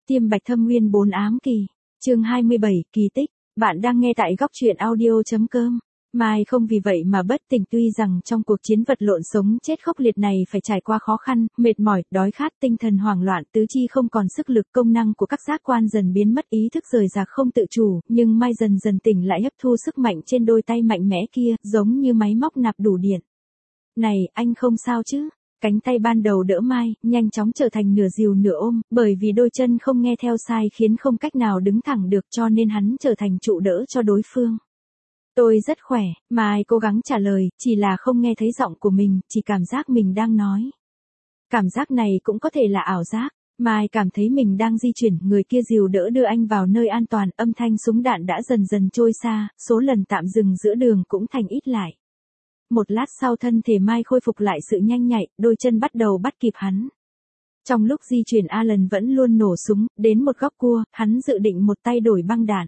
Tiêm bạch thâm nguyên 4 ám kỳ. Chương 27, kỳ tích. Bạn đang nghe tại góc truyện audio.com. Mai không vì vậy mà bất tỉnh, tuy rằng trong cuộc chiến vật lộn sống chết khốc liệt này phải trải qua khó khăn, mệt mỏi, đói khát, tinh thần hoảng loạn, tứ chi không còn sức lực, công năng của các giác quan dần biến mất, ý thức rời rạc không tự chủ, nhưng Mai dần dần tỉnh lại, hấp thu sức mạnh trên đôi tay mạnh mẽ kia, giống như máy móc nạp đủ điện. Này, anh không sao chứ? Cánh tay ban đầu đỡ Mai, nhanh chóng trở thành nửa dìu nửa ôm, bởi vì đôi chân không nghe theo sai khiến không cách nào đứng thẳng được, cho nên hắn trở thành trụ đỡ cho đối phương. Tôi rất khỏe, Mai cố gắng trả lời, chỉ là không nghe thấy giọng của mình, chỉ cảm giác mình đang nói. Cảm giác này cũng có thể là ảo giác. Mai cảm thấy mình đang di chuyển, người kia dìu đỡ đưa anh vào nơi an toàn, âm thanh súng đạn đã dần dần trôi xa, số lần tạm dừng giữa đường cũng thành ít lại. Một lát sau thân thể Mai khôi phục lại sự nhanh nhạy, đôi chân bắt đầu bắt kịp hắn. Trong lúc di chuyển Alan vẫn luôn nổ súng, đến một góc cua, hắn dự định một tay đổi băng đạn.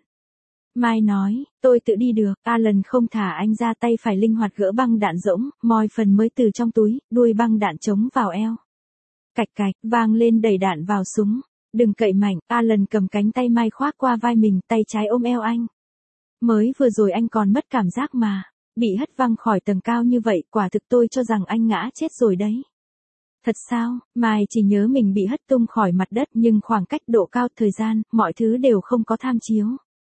Mai nói, tôi tự đi được, Alan không thả anh ra, tay phải linh hoạt gỡ băng đạn rỗng, moi phần mới từ trong túi, đuôi băng đạn chống vào eo. Cạch cạch, vang lên đẩy đạn vào súng. Đừng cậy mạnh, Alan cầm cánh tay Mai khoác qua vai mình, tay trái ôm eo anh. Mới vừa rồi anh còn mất cảm giác mà. Bị hất văng khỏi tầng cao như vậy, quả thực tôi cho rằng anh ngã chết rồi đấy. Thật sao? Mai chỉ nhớ mình bị hất tung khỏi mặt đất, nhưng khoảng cách, độ cao, thời gian, mọi thứ đều không có tham chiếu.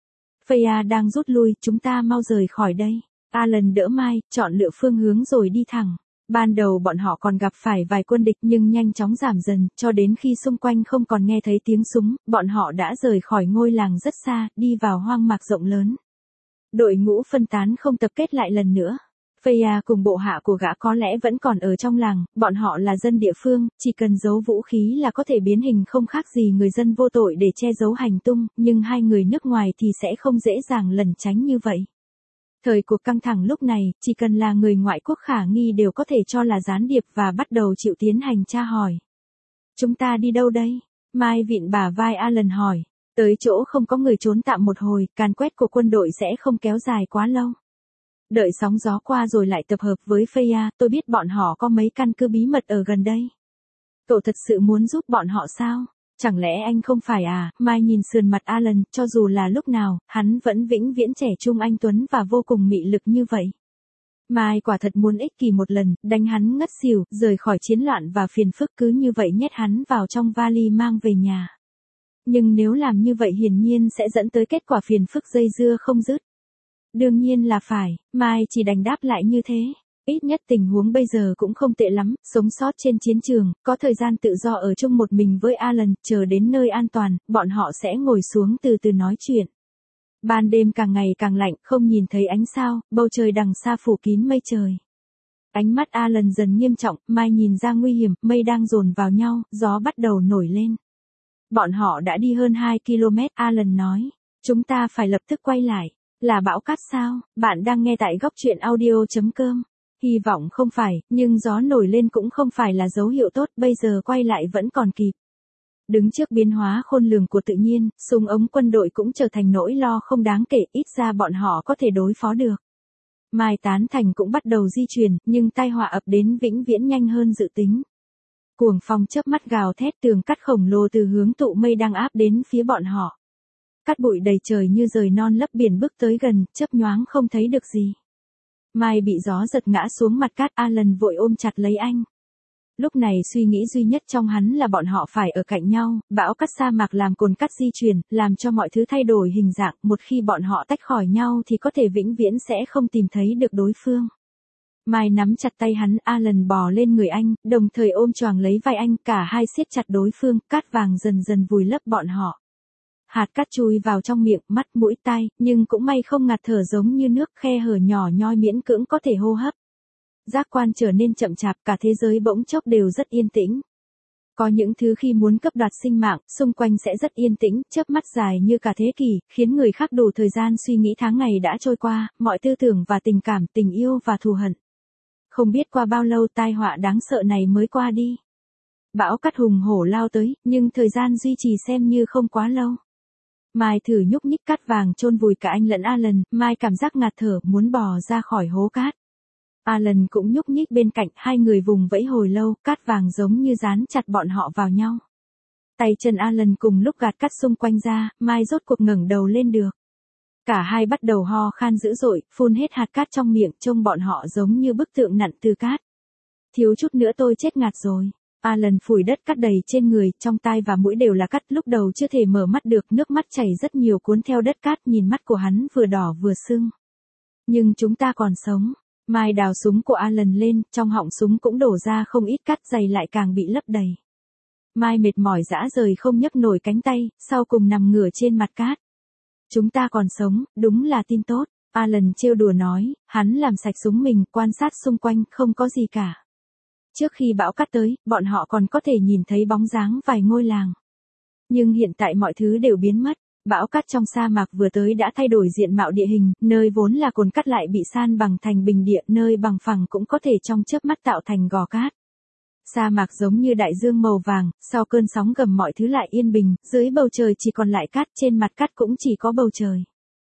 Freya đang rút lui, chúng ta mau rời khỏi đây. Alan đỡ Mai, chọn lựa phương hướng rồi đi thẳng. Ban đầu bọn họ còn gặp phải vài quân địch nhưng nhanh chóng giảm dần, cho đến khi xung quanh không còn nghe thấy tiếng súng, bọn họ đã rời khỏi ngôi làng rất xa, đi vào hoang mạc rộng lớn. Đội ngũ phân tán không tập kết lại lần nữa. Freya cùng bộ hạ của gã có lẽ vẫn còn ở trong làng, bọn họ là dân địa phương, chỉ cần giấu vũ khí là có thể biến hình không khác gì người dân vô tội để che giấu hành tung, nhưng hai người nước ngoài thì sẽ không dễ dàng lẩn tránh như vậy. Thời cuộc căng thẳng lúc này, chỉ cần là người ngoại quốc khả nghi đều có thể cho là gián điệp và bắt đầu chịu tiến hành tra hỏi. Chúng ta đi đâu đây? Mai vịn bả vai Alan hỏi. Tới chỗ không có người trốn tạm một hồi, càn quét của quân đội sẽ không kéo dài quá lâu. Đợi sóng gió qua rồi lại tập hợp với Freya, tôi biết bọn họ có mấy căn cứ bí mật ở gần đây. Cậu thật sự muốn giúp bọn họ sao? Chẳng lẽ anh không phải à? Mai nhìn sườn mặt Alan, cho dù là lúc nào, hắn vẫn vĩnh viễn trẻ trung anh tuấn và vô cùng mị lực như vậy. Mai quả thật muốn ích kỷ một lần, đánh hắn ngất xỉu, rời khỏi chiến loạn và phiền phức, cứ như vậy nhét hắn vào trong vali mang về nhà. Nhưng nếu làm như vậy hiển nhiên sẽ dẫn tới kết quả phiền phức dây dưa không dứt. Đương nhiên là phải, Mai chỉ đành đáp lại như thế. Ít nhất tình huống bây giờ cũng không tệ lắm, sống sót trên chiến trường, có thời gian tự do ở chung một mình với Alan, chờ đến nơi an toàn, bọn họ sẽ ngồi xuống từ từ nói chuyện. Ban đêm càng ngày càng lạnh, không nhìn thấy ánh sao, bầu trời đằng xa phủ kín mây trời. Ánh mắt Alan dần nghiêm trọng, Mai nhìn ra nguy hiểm, mây đang dồn vào nhau, gió bắt đầu nổi lên. Bọn họ đã đi hơn 2 km, Alan nói. Chúng ta phải lập tức quay lại. Là bão cát sao? Bạn đang nghe tại góc truyện audio.com. Hy vọng không phải, nhưng gió nổi lên cũng không phải là dấu hiệu tốt, bây giờ quay lại vẫn còn kịp. Đứng trước biến hóa khôn lường của tự nhiên, súng ống quân đội cũng trở thành nỗi lo không đáng kể, ít ra bọn họ có thể đối phó được. Mai tán thành cũng bắt đầu di chuyển, nhưng tai họa ập đến vĩnh viễn nhanh hơn dự tính. Cuồng phong chớp mắt gào thét, tường cắt khổng lồ từ hướng tụ mây đang áp đến phía bọn họ. Cát bụi đầy trời như rời non lấp biển bước tới gần, chớp nhoáng không thấy được gì. Mai bị gió giật ngã xuống mặt cát, Alan vội ôm chặt lấy anh. Lúc này suy nghĩ duy nhất trong hắn là bọn họ phải ở cạnh nhau, bão cát sa mạc làm cồn cát di chuyển, làm cho mọi thứ thay đổi hình dạng, một khi bọn họ tách khỏi nhau thì có thể vĩnh viễn sẽ không tìm thấy được đối phương. Mai nắm chặt tay hắn, Alan bò lên người anh, đồng thời ôm choàng lấy vai anh, cả hai siết chặt đối phương, cát vàng dần dần vùi lấp bọn họ. Hạt cát chui vào trong miệng, mắt, mũi, tai, nhưng cũng may không ngạt thở giống như nước, khe hở nhỏ nhoi miễn cưỡng có thể hô hấp. Giác quan trở nên chậm chạp, cả thế giới bỗng chốc đều rất yên tĩnh. Có những thứ khi muốn cấp đoạt sinh mạng, xung quanh sẽ rất yên tĩnh, chớp mắt dài như cả thế kỷ, khiến người khác đủ thời gian suy nghĩ tháng ngày đã trôi qua, mọi tư tưởng và tình cảm, tình yêu và thù hận. Không biết qua bao lâu tai họa đáng sợ này mới qua đi. Bão cát hùng hổ lao tới, nhưng thời gian duy trì xem như không quá lâu. Mai thử nhúc nhích, cát vàng chôn vùi cả anh lẫn Alan, Mai cảm giác ngạt thở, muốn bò ra khỏi hố cát. Alan cũng nhúc nhích bên cạnh, hai người vùng vẫy hồi lâu, cát vàng giống như dán chặt bọn họ vào nhau. Tay chân Alan cùng lúc gạt cát xung quanh ra, Mai rốt cuộc ngẩng đầu lên được. Cả hai bắt đầu ho khan dữ dội, phun hết hạt cát trong miệng, trông bọn họ giống như bức tượng nặn từ cát. Thiếu chút nữa tôi chết ngạt rồi. Alan phủi đất cát đầy trên người, trong tai và mũi đều là cát, lúc đầu chưa thể mở mắt được, nước mắt chảy rất nhiều cuốn theo đất cát, nhìn mắt của hắn vừa đỏ vừa sưng. Nhưng chúng ta còn sống. Mai đào súng của Alan lên, trong họng súng cũng đổ ra không ít cát, giày lại càng bị lấp đầy. Mai mệt mỏi rã rời không nhấc nổi cánh tay, sau cùng nằm ngửa trên mặt cát. Chúng ta còn sống, đúng là tin tốt. Alan trêu đùa nói, hắn làm sạch súng mình, quan sát xung quanh, không có gì cả. Trước khi bão cát tới, bọn họ còn có thể nhìn thấy bóng dáng vài ngôi làng. Nhưng hiện tại mọi thứ đều biến mất. Bão cát trong sa mạc vừa tới đã thay đổi diện mạo địa hình, nơi vốn là cồn cát lại bị san bằng thành bình địa, nơi bằng phẳng cũng có thể trong chớp mắt tạo thành gò cát. Sa mạc giống như đại dương màu vàng, sau cơn sóng gầm mọi thứ lại yên bình, dưới bầu trời chỉ còn lại cát, trên mặt cát cũng chỉ có bầu trời.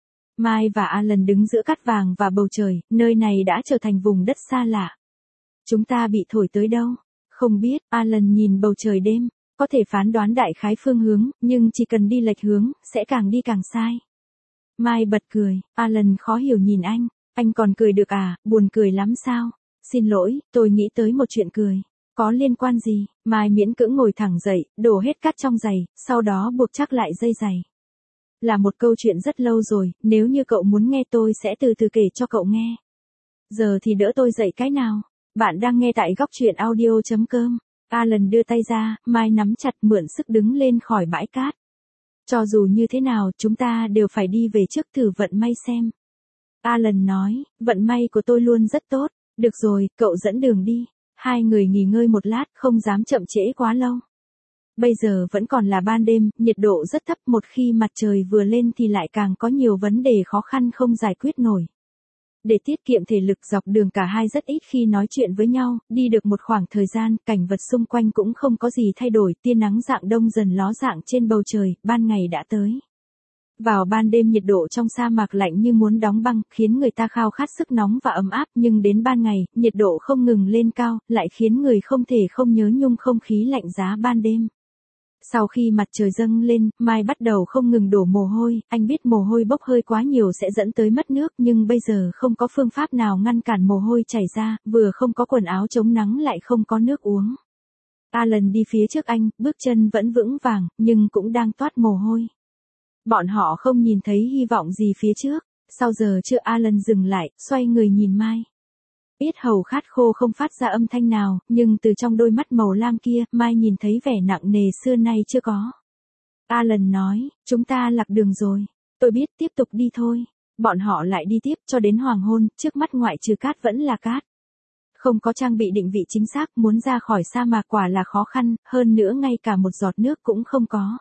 Mai và Alan đứng giữa cát vàng và bầu trời, nơi này đã trở thành vùng đất xa lạ. Chúng ta bị thổi tới đâu? Không biết, Alan nhìn bầu trời đêm, có thể phán đoán đại khái phương hướng, nhưng chỉ cần đi lệch hướng, sẽ càng đi càng sai. Mai bật cười, Alan khó hiểu nhìn anh còn cười được à, buồn cười lắm sao? Xin lỗi, tôi nghĩ tới một chuyện cười. Có liên quan gì? Mai miễn cưỡng ngồi thẳng dậy, đổ hết cát trong giày, sau đó buộc chắc lại dây giày. Là một câu chuyện rất lâu rồi, nếu như cậu muốn nghe tôi sẽ từ từ kể cho cậu nghe. Giờ thì đỡ tôi dậy cái nào. Bạn đang nghe tại góc truyện audio.com. Alan đưa tay ra, Mai nắm chặt mượn sức đứng lên khỏi bãi cát. Cho dù như thế nào, chúng ta đều phải đi về trước thử vận may xem. Alan nói, vận may của tôi luôn rất tốt. Được rồi, cậu dẫn đường đi. Hai người nghỉ ngơi một lát, không dám chậm trễ quá lâu. Bây giờ vẫn còn là ban đêm, nhiệt độ rất thấp, một khi mặt trời vừa lên thì lại càng có nhiều vấn đề khó khăn không giải quyết nổi. Để tiết kiệm thể lực dọc đường cả hai rất ít khi nói chuyện với nhau, đi được một khoảng thời gian, cảnh vật xung quanh cũng không có gì thay đổi, tia nắng rạng đông dần ló dạng trên bầu trời, ban ngày đã tới. Vào ban đêm nhiệt độ trong sa mạc lạnh như muốn đóng băng, khiến người ta khao khát sức nóng và ấm áp, nhưng đến ban ngày, nhiệt độ không ngừng lên cao, lại khiến người không thể không nhớ nhung không khí lạnh giá ban đêm. Sau khi mặt trời dâng lên, Mai bắt đầu không ngừng đổ mồ hôi, anh biết mồ hôi bốc hơi quá nhiều sẽ dẫn tới mất nước, nhưng bây giờ không có phương pháp nào ngăn cản mồ hôi chảy ra, vừa không có quần áo chống nắng lại không có nước uống. Alan đi phía trước anh, bước chân vẫn vững vàng, nhưng cũng đang toát mồ hôi. Bọn họ không nhìn thấy hy vọng gì phía trước, sau giờ chưa Alan dừng lại, xoay người nhìn Mai. Yết hầu khát khô không phát ra âm thanh nào, nhưng từ trong đôi mắt màu lam kia, Mai nhìn thấy vẻ nặng nề xưa nay chưa có. Alan nói, chúng ta lạc đường rồi. Tôi biết, tiếp tục đi thôi. Bọn họ lại đi tiếp cho đến hoàng hôn, trước mắt ngoại trừ cát vẫn là cát. Không có trang bị định vị chính xác, muốn ra khỏi sa mạc quả là khó khăn, hơn nữa ngay cả một giọt nước cũng không có.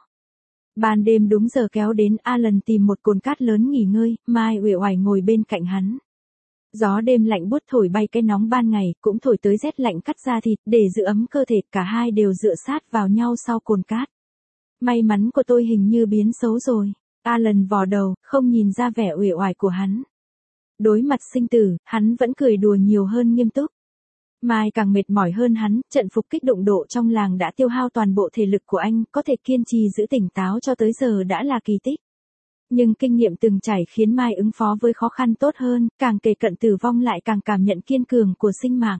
Ban đêm đúng giờ kéo đến, Alan tìm một cồn cát lớn nghỉ ngơi, Mai uể oải ngồi bên cạnh hắn. Gió đêm lạnh buốt thổi bay cái nóng ban ngày, cũng thổi tới rét lạnh cắt da thịt, để giữ ấm cơ thể, cả hai đều dựa sát vào nhau sau cồn cát. May mắn của tôi hình như biến xấu rồi. Alan vò đầu, không nhìn ra vẻ uể oải của hắn. Đối mặt sinh tử, hắn vẫn cười đùa nhiều hơn nghiêm túc. Mai càng mệt mỏi hơn hắn, trận phục kích động độ trong làng đã tiêu hao toàn bộ thể lực của anh, có thể kiên trì giữ tỉnh táo cho tới giờ đã là kỳ tích. Nhưng kinh nghiệm từng trải khiến Mai ứng phó với khó khăn tốt hơn, càng kề cận tử vong lại càng cảm nhận kiên cường của sinh mạng.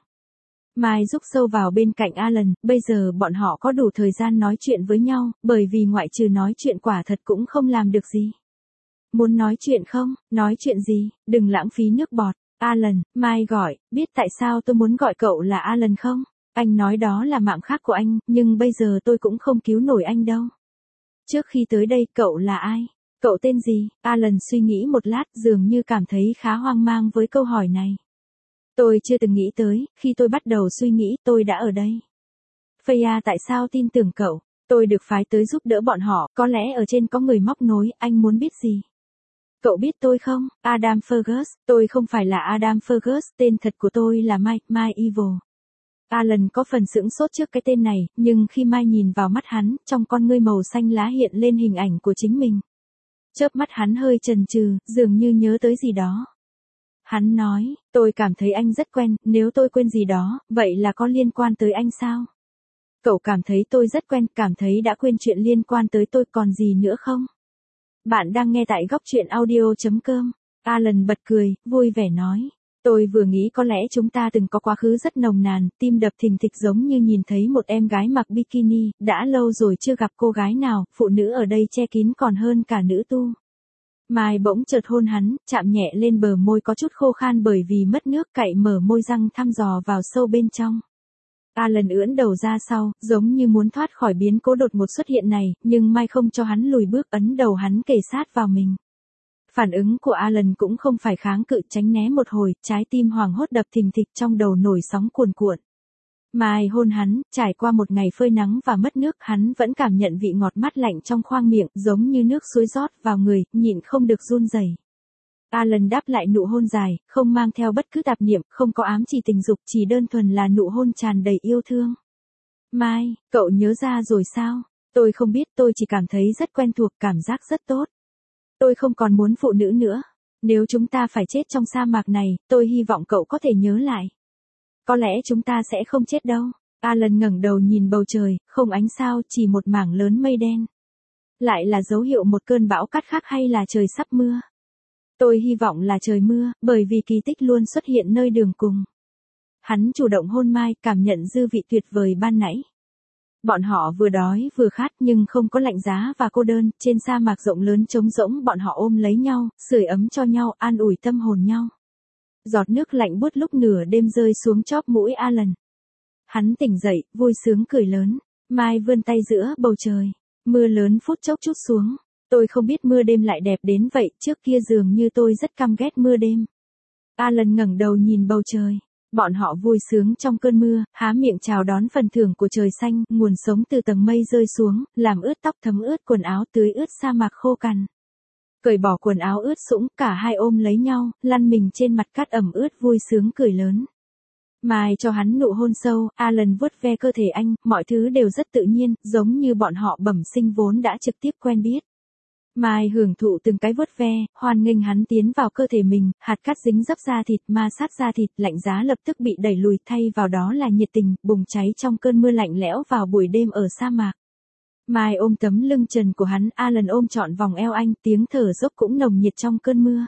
Mai rúc sâu vào bên cạnh Alan, bây giờ bọn họ có đủ thời gian nói chuyện với nhau, bởi vì ngoại trừ nói chuyện quả thật cũng không làm được gì. Muốn nói chuyện không? Nói chuyện gì? Đừng lãng phí nước bọt. Alan, Mai gọi, biết tại sao tôi muốn gọi cậu là Alan không? Anh nói đó là mạng khác của anh, nhưng bây giờ tôi cũng không cứu nổi anh đâu. Trước khi tới đây, cậu là ai? Cậu tên gì? Alan suy nghĩ một lát, dường như cảm thấy khá hoang mang với câu hỏi này. Tôi chưa từng nghĩ tới, khi tôi bắt đầu suy nghĩ, tôi đã ở đây. Freya tại sao tin tưởng cậu? Tôi được phái tới giúp đỡ bọn họ, có lẽ ở trên có người móc nối, anh muốn biết gì? Cậu biết tôi không? Adam Fergus, tôi không phải là Adam Fergus, tên thật của tôi là Mai Evil. Alan có phần sững sốt trước cái tên này, nhưng khi Mai nhìn vào mắt hắn, trong con ngươi màu xanh lá hiện lên hình ảnh của chính mình. Chớp mắt hắn hơi chần chừ, dường như nhớ tới gì đó. Hắn nói, tôi cảm thấy anh rất quen, nếu tôi quên gì đó, vậy là có liên quan tới anh sao? Cậu cảm thấy tôi rất quen, cảm thấy đã quên chuyện liên quan tới tôi còn gì nữa không? Bạn đang nghe tại góc chuyện audio.com. Alan bật cười, vui vẻ nói. Tôi vừa nghĩ có lẽ chúng ta từng có quá khứ rất nồng nàn, tim đập thình thịch giống như nhìn thấy một em gái mặc bikini, đã lâu rồi chưa gặp cô gái nào, phụ nữ ở đây che kín còn hơn cả nữ tu. Mai bỗng chợt hôn hắn, chạm nhẹ lên bờ môi có chút khô khan bởi vì mất nước, cậy mở môi răng thăm dò vào sâu bên trong. Alan ưỡn đầu ra sau, giống như muốn thoát khỏi biến cố đột ngột xuất hiện này, nhưng Mai không cho hắn lùi bước, ấn đầu hắn kề sát vào mình. Phản ứng của Alan cũng không phải kháng cự, tránh né một hồi, trái tim hoảng hốt đập thình thịch, trong đầu nổi sóng cuồn cuộn. Mai hôn hắn, trải qua một ngày phơi nắng và mất nước, hắn vẫn cảm nhận vị ngọt mát lạnh trong khoang miệng, giống như nước suối rót vào người, nhịn không được run rẩy. Alan đáp lại nụ hôn dài, không mang theo bất cứ tạp niệm, không có ám chỉ tình dục, chỉ đơn thuần là nụ hôn tràn đầy yêu thương. Mai, cậu nhớ ra rồi sao? Tôi không biết, tôi chỉ cảm thấy rất quen thuộc, cảm giác rất tốt. Tôi không còn muốn phụ nữ nữa. Nếu chúng ta phải chết trong sa mạc này, tôi hy vọng cậu có thể nhớ lại. Có lẽ chúng ta sẽ không chết đâu. Alan ngẩng đầu nhìn bầu trời, không ánh sao, chỉ một mảng lớn mây đen. Lại là dấu hiệu một cơn bão cát khác hay là trời sắp mưa? Tôi hy vọng là trời mưa, bởi vì kỳ tích luôn xuất hiện nơi đường cùng. Hắn chủ động hôn Mai, cảm nhận dư vị tuyệt vời ban nãy. Bọn họ vừa đói vừa khát nhưng không có lạnh giá và cô đơn, trên sa mạc rộng lớn trống rỗng bọn họ ôm lấy nhau, sưởi ấm cho nhau, an ủi tâm hồn nhau. Giọt nước lạnh buốt lúc nửa đêm rơi xuống chóp mũi Alan. Hắn tỉnh dậy, vui sướng cười lớn. Mai vươn tay giữa bầu trời. Mưa lớn phút chốc trút xuống. Tôi không biết mưa đêm lại đẹp đến vậy, trước kia dường như tôi rất căm ghét mưa đêm. Alan ngẩng đầu nhìn bầu trời. Bọn họ vui sướng trong cơn mưa, há miệng chào đón phần thưởng của trời xanh, nguồn sống từ tầng mây rơi xuống, làm ướt tóc, thấm ướt quần áo, tưới ướt sa mạc khô cằn. Cởi bỏ quần áo ướt sũng, cả hai ôm lấy nhau, lăn mình trên mặt cát ẩm ướt, vui sướng cười lớn. Mai cho hắn nụ hôn sâu, Alan vuốt ve cơ thể anh, mọi thứ đều rất tự nhiên, giống như bọn họ bẩm sinh vốn đã trực tiếp quen biết. Mai hưởng thụ từng cái vuốt ve, hoan nghênh hắn tiến vào cơ thể mình, hạt cát dính dấp da thịt, ma sát da thịt, lạnh giá lập tức bị đẩy lùi, thay vào đó là nhiệt tình, bùng cháy trong cơn mưa lạnh lẽo vào buổi đêm ở sa mạc. Mai ôm tấm lưng trần của hắn, Alan ôm trọn vòng eo anh, tiếng thở dốc cũng nồng nhiệt trong cơn mưa.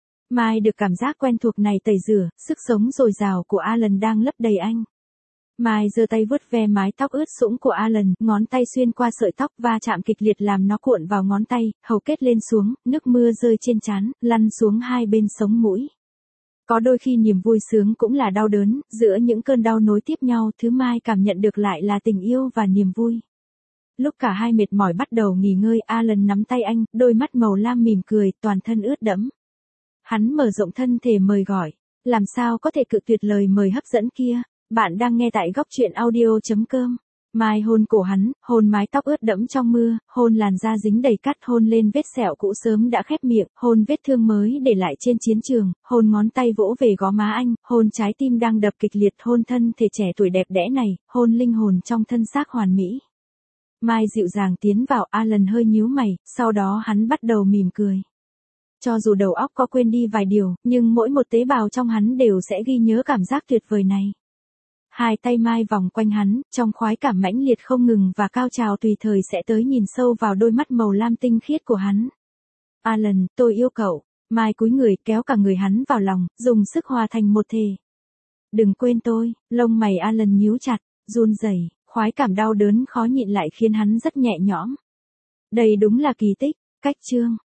Mai được cảm giác quen thuộc này tẩy rửa, sức sống dồi dào của Alan đang lấp đầy anh. Mai giơ tay vuốt ve mái tóc ướt sũng của Alan, ngón tay xuyên qua sợi tóc va chạm kịch liệt làm nó cuộn vào ngón tay, hầu kết lên xuống, nước mưa rơi trên trán, lăn xuống hai bên sống mũi. Có đôi khi niềm vui sướng cũng là đau đớn, giữa những cơn đau nối tiếp nhau, thứ Mai cảm nhận được lại là tình yêu và niềm vui. Lúc cả hai mệt mỏi bắt đầu nghỉ ngơi, Alan nắm tay anh, đôi mắt màu lam mỉm cười, toàn thân ướt đẫm. Hắn mở rộng thân thể mời gọi, làm sao có thể cự tuyệt lời mời hấp dẫn kia. Bạn đang nghe tại góc chuyện audio.com. Mai hôn cổ hắn, hôn mái tóc ướt đẫm trong mưa, hôn làn da dính đầy cát, hôn lên vết sẹo cũ sớm đã khép miệng, hôn vết thương mới để lại trên chiến trường, hôn ngón tay vỗ về gò má anh, hôn trái tim đang đập kịch liệt, hôn thân thể trẻ tuổi đẹp đẽ này, hôn linh hồn trong thân xác hoàn mỹ. Mai dịu dàng tiến vào, Alan hơi nhíu mày, sau đó hắn bắt đầu mỉm cười. Cho dù đầu óc có quên đi vài điều, nhưng mỗi một tế bào trong hắn đều sẽ ghi nhớ cảm giác tuyệt vời này. Hai tay Mai vòng quanh hắn, trong khoái cảm mãnh liệt không ngừng và cao trào tùy thời sẽ tới, nhìn sâu vào đôi mắt màu lam tinh khiết của hắn. Alan, tôi yêu cậu. Mai cúi người kéo cả người hắn vào lòng, dùng sức hòa thành một thể. Đừng quên tôi. Lông mày Alan nhíu chặt, run rẩy, khoái cảm đau đớn khó nhịn lại khiến hắn rất nhẹ nhõm. Đây đúng là kỳ tích. Cách chương.